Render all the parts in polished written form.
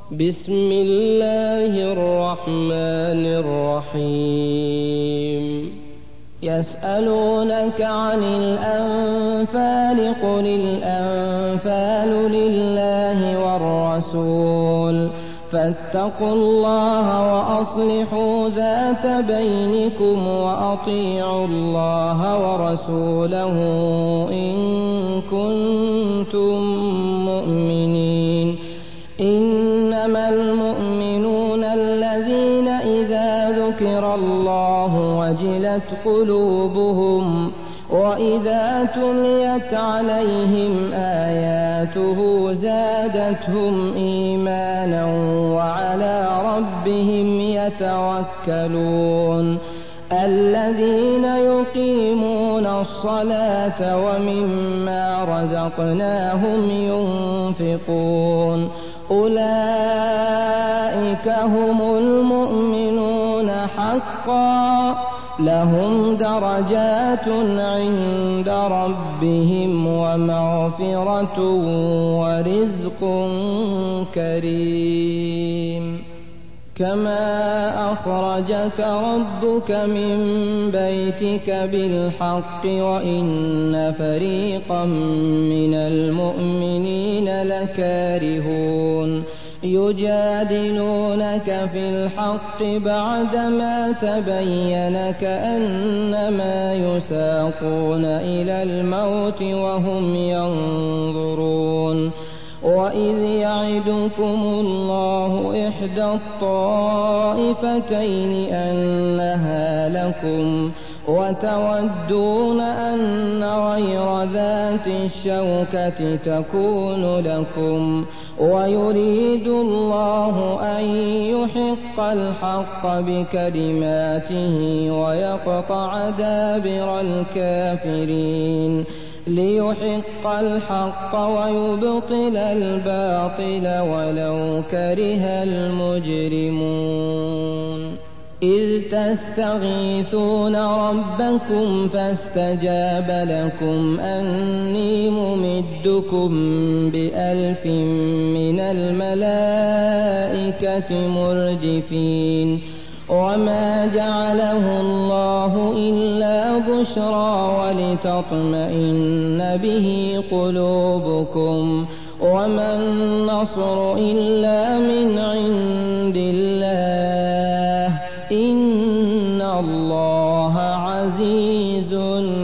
بسم الله الرحمن الرحيم يسألونك عن الأنفال قل الأنفال لله والرسول فاتقوا الله وأصلحوا ذات بينكم وأطيعوا الله ورسوله إن كنتم مؤمنين إنما المؤمنون الذين إذا ذكر الله وجلت قلوبهم وإذا تليت عليهم آياته زادتهم إيمانا وعلى ربهم يتوكلون الذين يقيمون الصلاة ومما رزقناهم ينفقون أولئك هم المؤمنون حقا لهم درجات عند ربهم ومغفرة ورزق كريم كما أخرجك ربك من بيتك بالحق وإن فريقا من المؤمنين لكارهون يجادلونك في الحق بعدما تبين كأنما يساقون إلى الموت وهم ينظرون وإذ يعدكم الله إحدى الطائفتين أنها لكم وتودون أن غير ذات الشوكة تكون لكم ويريد الله أن يحق الحق بكلماته ويقطع دابر الكافرين ليحق الحق ويبطل الباطل ولو كره المجرمون إذ تستغيثون ربكم فاستجاب لكم أني ممدكم ب1000 من الملائكة مردفين وما جعله الله إلا بشرى ولتطمئن به قلوبكم وما النصر إلا من عند الله إن الله عزيز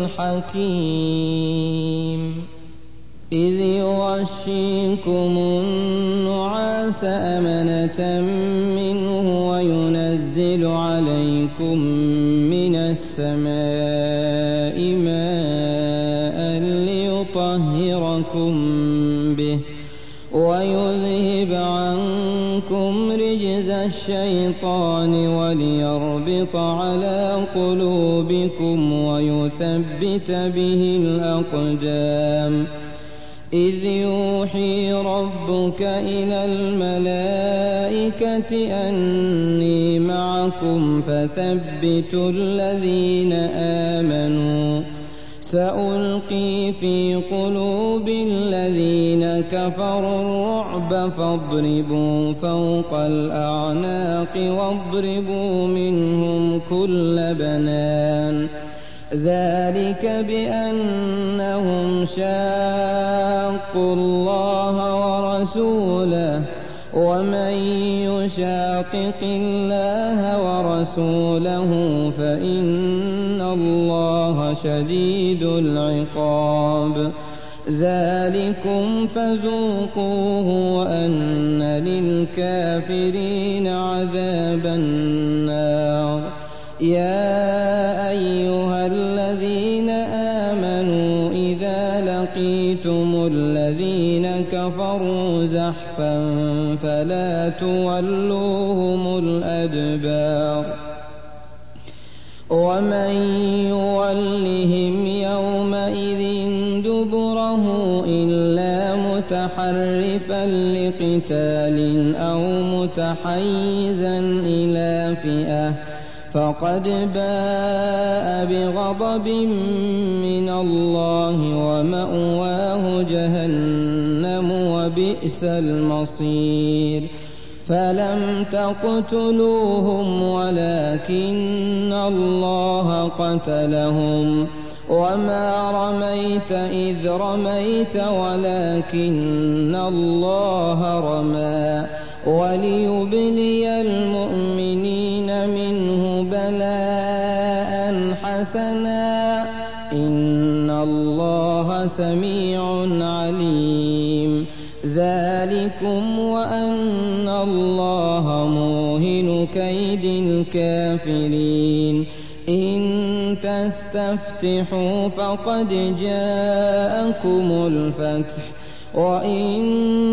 حكيم إذ يغشيكم النعاس أمنة منه وينزل عليكم من السماء ماء ليطهركم به ويذهب عنكم رجز الشيطان وليربط على قلوبكم ويثبت به الأقدام إذ يوحي ربك إلى الملائكة أني معكم فثبتوا الذين آمنوا سألقي في قلوب الذين كفروا الرعب فاضربوا فوق الأعناق واضربوا منهم كل بنان ذلك بأنهم شاقوا الله ورسوله ومن يشاقق الله ورسوله فإن الله شديد العقاب ذلكم فذوقوه وأن للكافرين عذاب النار يا أيها الذين آمنوا إذا لقيتم الذين كفروا زحفا فلا تولوهم الأدبار ومن يولهم يومئذ دبره إلا متحرفا لقتال أو متحيزا إلى فئة فقد باء بغضب من الله ومأواه جهنم وبئس المصير فلم تقتلوهم ولكن الله قتلهم وما رميت إذ رميت ولكن الله رمى وليبلي المؤمنين منه بلاء حسنا إن الله سميع عليم ذلكم وأن الله موهن كيد الكافرين إن تستفتحوا فقد جاءكم الفتح وإن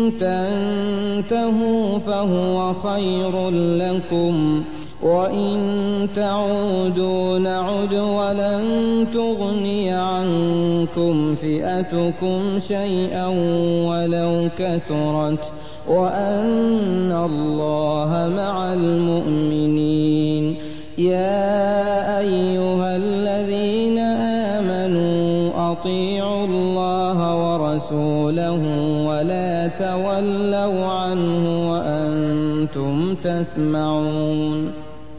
تنتهوا فهو خير لكم وإن تعودوا نعد ولن تغني عنكم فئتكم شيئا ولو كثرت وأن الله مع المؤمنين يا أيها الذين آمنوا أطيعوا الله ورسوله ولا تولوا عنه وأنتم تسمعون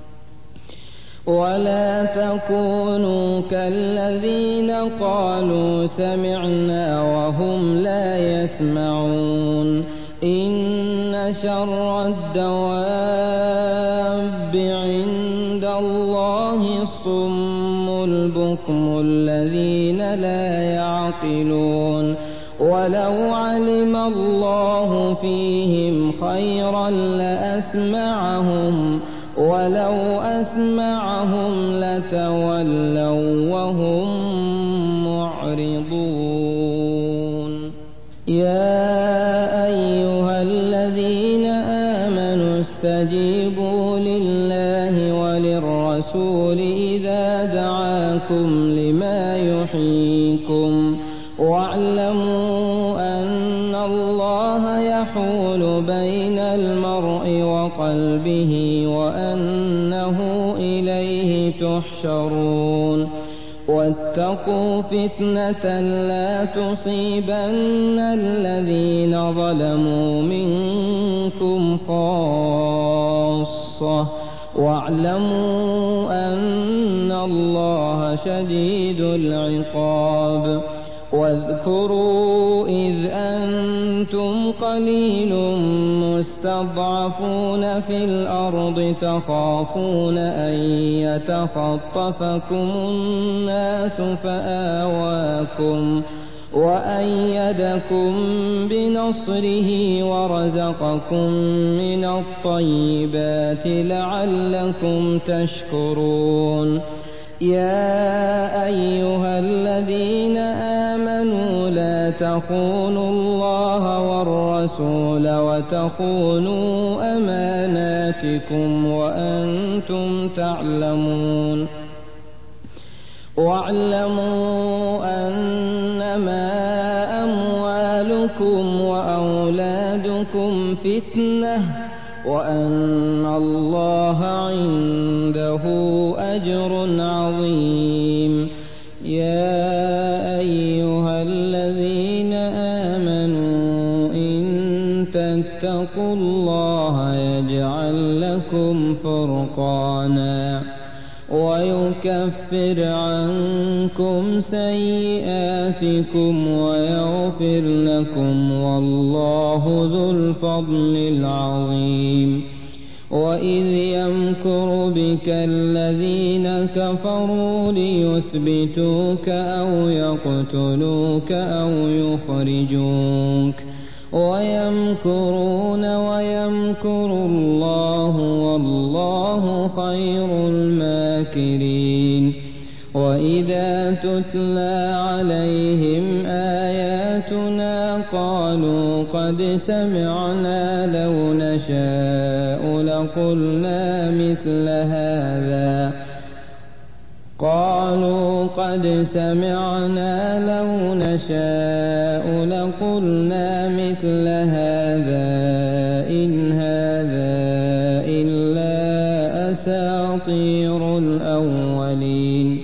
ولا تكونوا كالذين قالوا سمعنا وهم لا يسمعون إن شر الدواب عند الله الصم البكم الذين لا يعقلون ولو علم الله فيهم خيرا لأسمعهم ولو أسمعهم لتولوا وهم معرضون يا أيها الذين آمنوا استجيبوا لله وللرسول إذا دعاكم لما يحييكم واعلموا أن الله يحول بين المرء وقلبه وأنه إليه تحشرون واتقوا فتنة لا تصيبن الذين ظلموا منكم خاصة واعلموا أن الله شديد العقاب واذكروا إذ أنتم قليل مستضعفون في الأرض تخافون أن يتخطفكم الناس فآواكم وأيدكم بنصره ورزقكم من الطيبات لعلكم تشكرون يا أيها الذين آمنوا لا تخونوا الله والرسول وتخونوا أماناتكم وأنتم تعلمون واعلموا أنما أموالكم وأولادكم فتنة وأن الله عنده أجر عظيم يا أيها الذين آمنوا إن تتقوا الله يجعل لكم فرقانا ويكفر عنكم سيئاتكم ويغفر لكم والله ذو الفضل العظيم وإذ يمكر بك الذين كفروا ليثبتوك أو يقتلوك أو يخرجوك ويمكرون ويمكر الله والله خير الماكرين وإذا تتلى عليهم آياتنا قالوا قد سمعنا لو نشاء لقلنا مثل هذا قالوا قد سمعنا لو نشاء لقلنا مثل هذا إن هذا إلا أساطير الأولين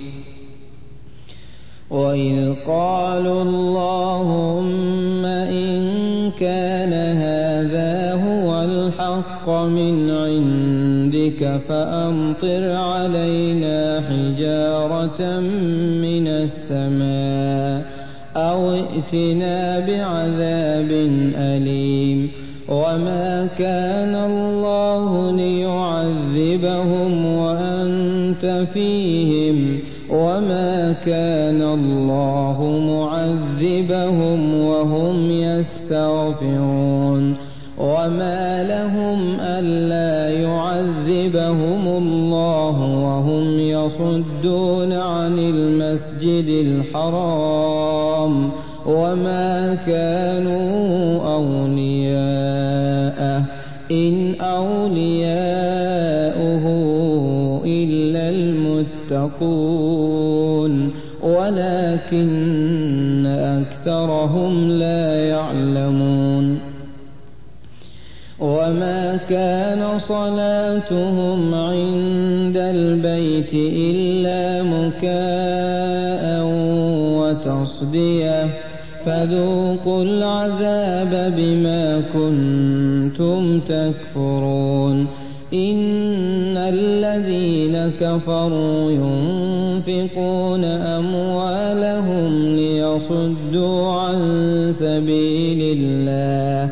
وإذ قالوا اللهم إن كان هذا هو الحق الحق من عندك فأمطر علينا حجارة من السماء أو ائتنا بعذاب أليم وما كان الله ليعذبهم وأنت فيهم وما كان الله معذبهم وهم يستغفرون وما لهم ألا يعذبهم الله وهم يصدون عن المسجد الحرام وما كانوا أولياءه إن أولياؤه إلا المتقون ولكن أكثرهم لا يعلمون وما كان صلاتهم عند البيت إلا مكاء وتصدية فذوقوا العذاب بما كنتم تكفرون إن الذين كفروا ينفقون أموالهم ليصدوا عن سبيل الله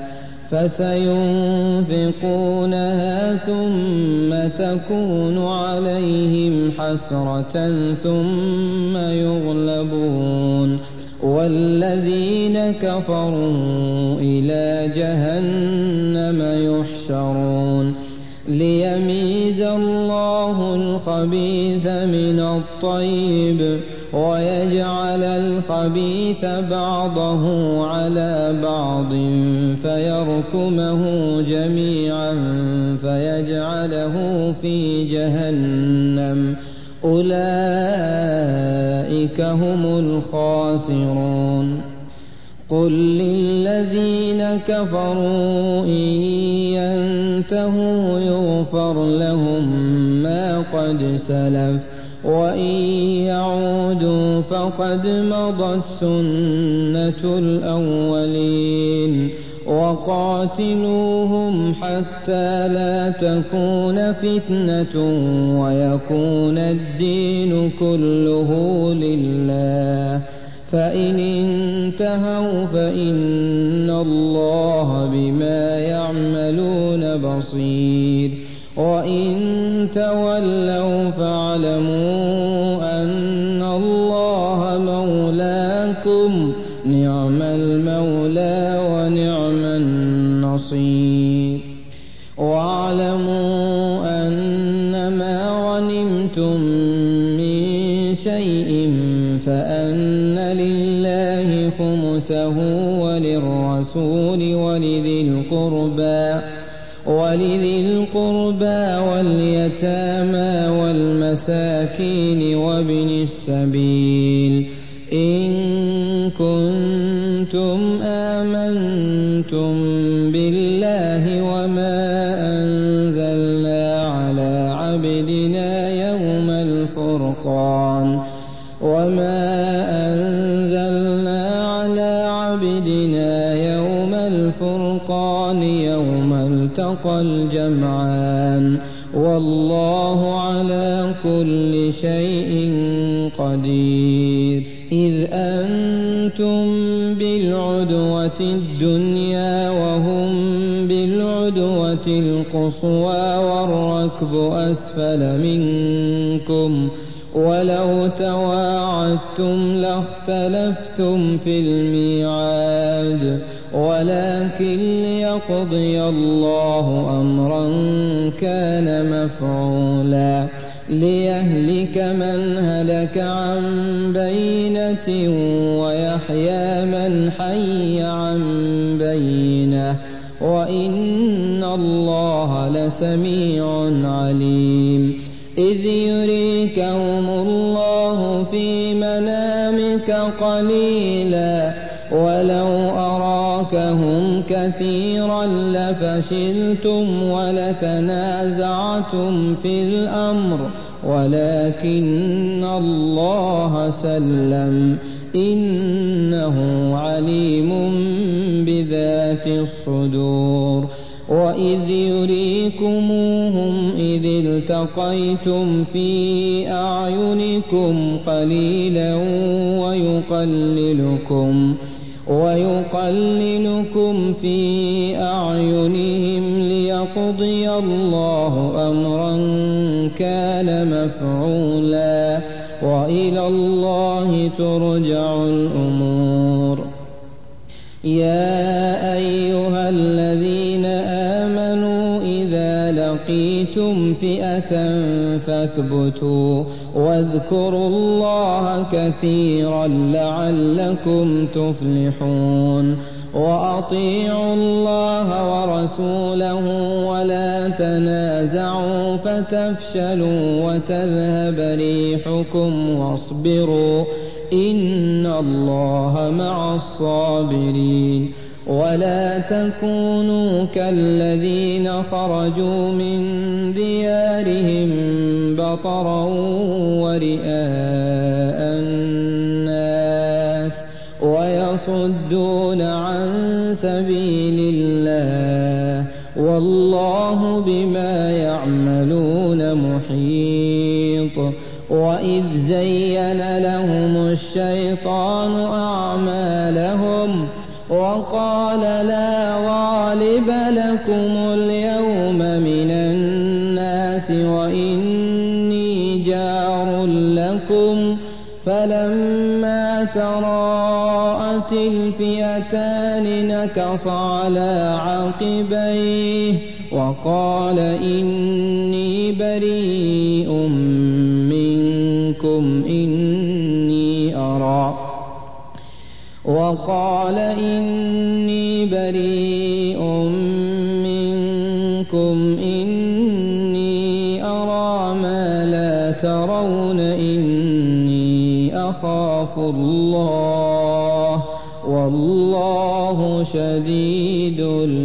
فسينفقونها ثم تكون عليهم حسرة ثم يغلبون والذين كفروا إلى جهنم يحشرون ليميز الله الخبيث من الطيب ويجعل الخبيث بعضه على بعض فيركمه جميعا فيجعله في جهنم أولئك هم الخاسرون قل للذين كفروا إن ينتهوا يغفر لهم ما قد سلف وإن يعودوا فقد مضت سنة الأولين وقاتلوهم حتى لا تكون فتنة ويكون الدين كله لله فإن انتهوا فإن الله بما يعملون بصير وإن تولوا فاعلموا أن الله مولاكم نعم المولى ونعم النصير واعلموا أنما غنمتم من شيء فأن لله خمسه وللرسول ولذي القربى واليتامى والمساكين وابن السبيل إن كنتم آمنتم بالله وما أنزلنا على عبدنا يوم الفرقان يوم التقى الجمعان والله على كل شيء قدير إذ أنتم بالعدوة الدنيا وهم بالعدوة القصوى والركب أسفل منكم ولو تواعدتم لاختلفتم في الميعاد ولكن ليقضي الله أمرا كان مفعولا ليهلك من هلك عن بينة ويحيى من حي عن بينة وإن الله لسميع عليم إذ يريكهم الله في منامك قليلا ولو أراكهم كثيرا لفشلتم ولتنازعتم في الأمر ولكن الله سلم إنه عليم بذات الصدور وإذ يريكموهم إذ التقيتم في أعينكم قليلا ويقللكم في أعينهم ليقضي الله أمرا كان مفعولا وإلى الله ترجع الأمور. يا أيها الذين آمنوا إذا لقيتم فئة فاثبتوا واذكروا الله كثيرا لعلكم تفلحون. وأطيعوا الله ورسوله ولا تنازعوا فتفشلوا وتذهب ريحكم واصبروا إن الله مع الصابرين. ولا تكونوا كالذين خرجوا من ديارهم بطرا ورئاء الناس ويصدون عن سبيل الله والله بما يعملون محيط. وإذ زين لهم الشيطان أعمالهم وقال لا غالب لكم اليوم من الناس وإني جار لكم فلما تراءت الفئتان نكص على عقبيه وقال إني بريء منكم إني أرى ما لا ترون إني أخاف الله والله شديد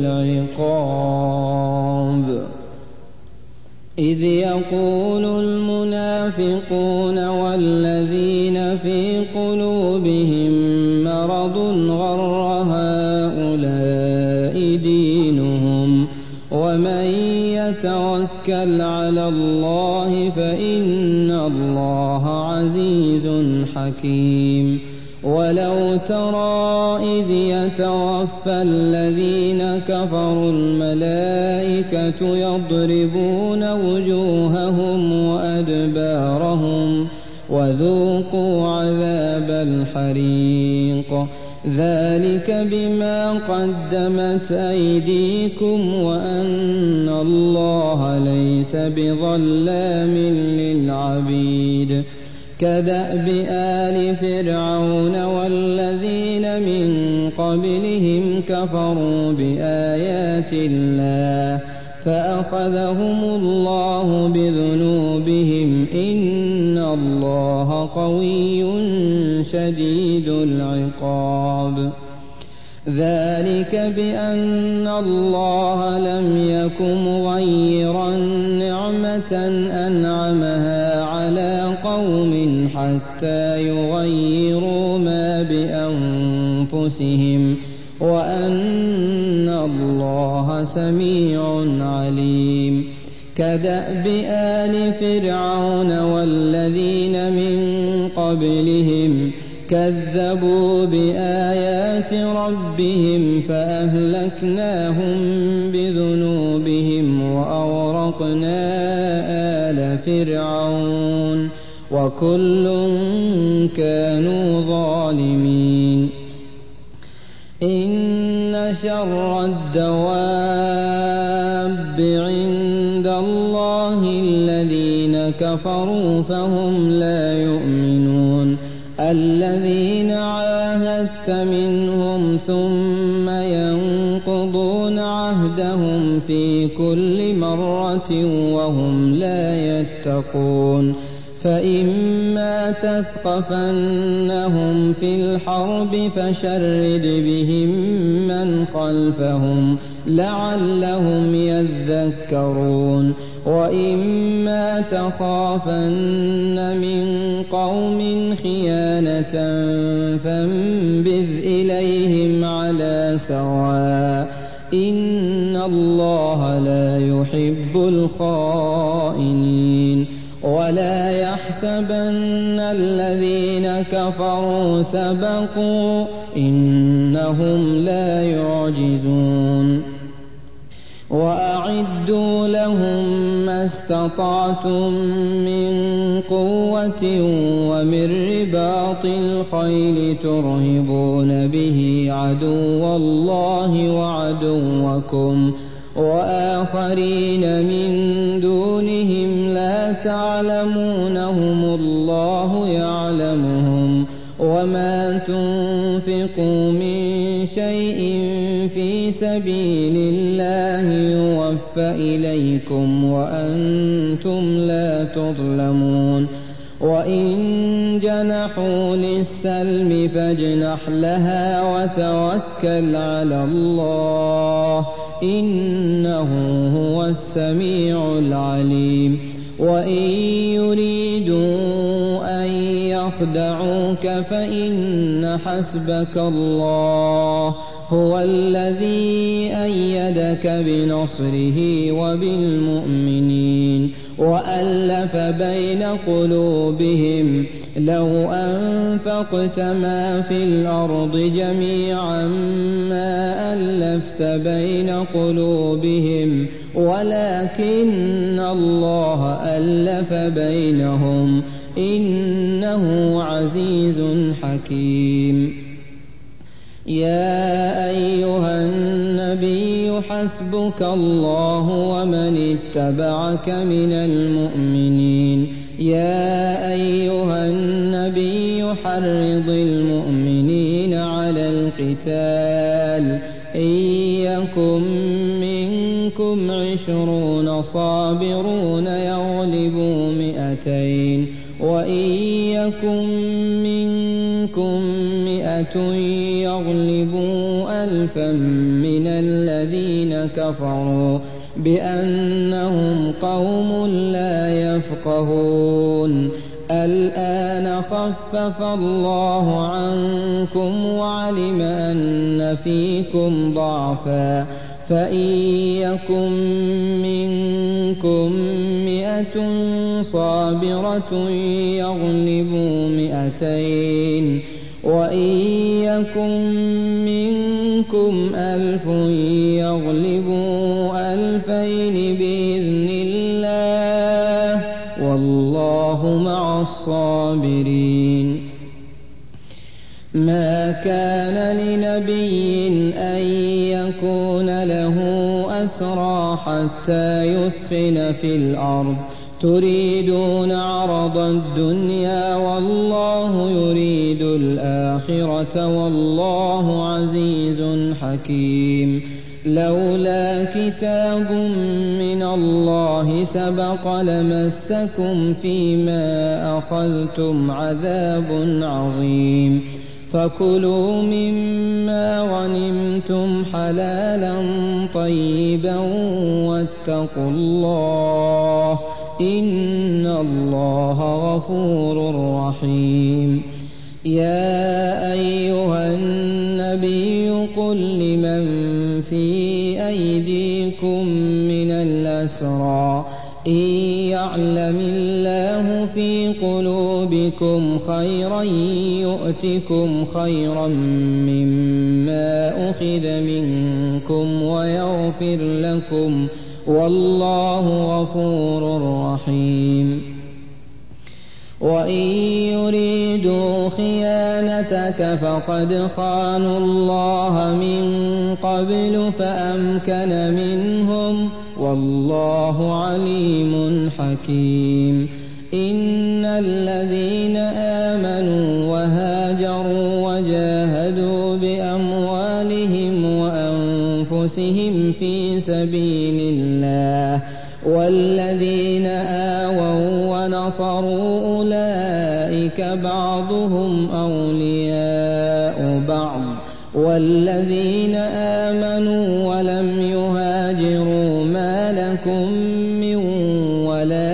العقاب. إذ يقول المنافقون والذين في قلوبهم مرض غر هؤلاء دينهم ومن يتوكل على الله فإن الله عزيز حكيم. ولو ترى إذ يتوفى الذين كفروا الملائكة يضربون وجوههم وأدبارهم وذوقوا عذاب الحريق ذلك بما قدمت أيديكم وأن الله ليس بظلام للعبيد. كدأب آل فرعون والذين من قبلهم كفروا بآيات الله فأخذهم الله بذنوبهم إن الله قوي شديد العقاب. ذلك بأن الله لم يك مغيرا نعمة أنعمها على قوم حتى يغيروا ما بأنفسهم وأن الله سميع عليم. كدأب آل فرعون والذين من قبلهم كذبوا بآيات ربهم فأهلكناهم بذنوبهم وأغرقنا آل فرعون وكل كانوا ظالمين. إن شر الدواب عند الله الذين كفروا فهم لا يؤمنون. الذين عاهدت منهم ثم ينقضون عهدهم في كل مرة وهم لا يتقون. فإما تثقفنهم في الحرب فشرد بهم من خلفهم لعلهم يذكرون. وإما تخافن من قوم خيانة فانبذ إليهم على سواء إن الله لا يحب الخائنين ولا يحسبن الذين كفروا سبقوا إنهم لا يعجزون وأعدوا لهم ما استطعتم من قوة ومن رباط الخيل ترهبون به عدو الله وعدوكم وآخرين من دونهم لا تعلمونهم الله يعلمهم وما تنفقوا من شيء في سبيل الله يوفى إليكم وأنتم لا تظلمون وإن جنحوا للسلم فاجنح لها وتوكل على الله إنه هو السميع العليم وإن يريدوا أن يخدعوك فإن حسبك الله هو الذي أيدك بنصره وبالمؤمنين وألف بين قلوبهم لو أنفقت ما في الأرض جميعا ما ألفت بين قلوبهم ولكن الله ألف بينهم إنه عزيز حكيم يا أيها النبي حسبك الله ومن اتبعك من المؤمنين يا أيها النبي حرض المؤمنين على القتال إن يكن منكم 20 صابرون يغلبوا 200 وإن يكن منكم 100 يغلبوا 1000 من الذين كفروا بأنهم قوم لا يفقهون الآن خفف الله عنكم وعلم أن فيكم ضعفا فإن يكن منكم 100 صابرة يغلبوا 200 وإن يكن منكم 1000 يغلبوا 2000 بإذن الله والله مع الصابرين ما كان لنبي أن يكون له أسرى حتى يثخن في الأرض تريدون عرض الدنيا والله يريد الآخرة والله عزيز حكيم لولا كتاب من الله سبق لمسكم فيما أخذتم عذاب عظيم فكلوا مما غنمتم حلالا طيبا واتقوا الله إن الله غفور رحيم يا أيها النبي قل لمن في أيديكم من الأسرى إن يعلم الله في قلوبكم خيرا يؤتكم خيرا مما أخذ منكم ويغفر لكم والله غفور رحيم وإن يريدوا خيانتك فقد خانوا الله من قبل فأمكن منهم والله عليم حكيم إن الذين آمنوا وهاجروا وجاهدوا بأموالهم وأنفسهم في سبيل الله والذين آووا ونصروا أولئك بعضهم أولياء بعض والذين آمنوا ولم يهاجروا ما لكم من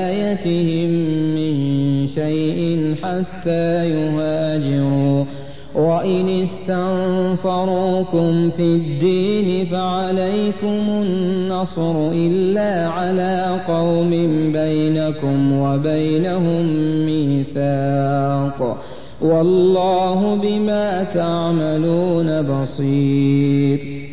ولايتهم من شيء حتى يهاجروا وإن استنصروكم في الدين فعليكم النصر إلا على قوم بينكم وبينهم ميثاق والله بما تعملون بصير.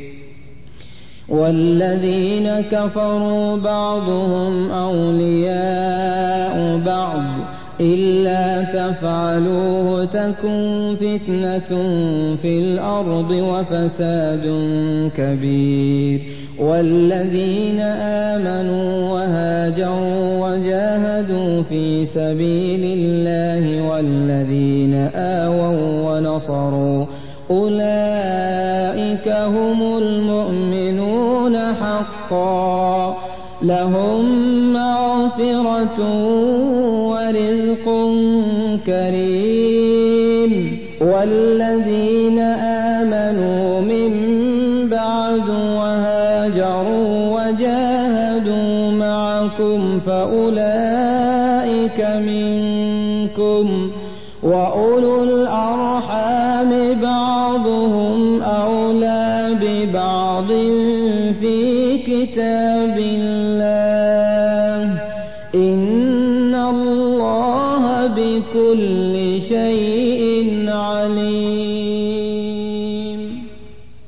والذين كفروا بعضهم أولياء بعض إلا تفعلوه تكن فتنة في الأرض وفساد كبير. والذين آمنوا وهاجروا وجاهدوا في سبيل الله والذين آووا ونصروا أولئك هم المؤمنون حقا لهم مغفرة ورزق كريم. والذين آمنوا من بعد وهاجروا وجاهدوا معكم فأولئك منكم وأولو الأرحام بعضهم أولى ببعض في كتاب الله إن الله بكل شيء عليم.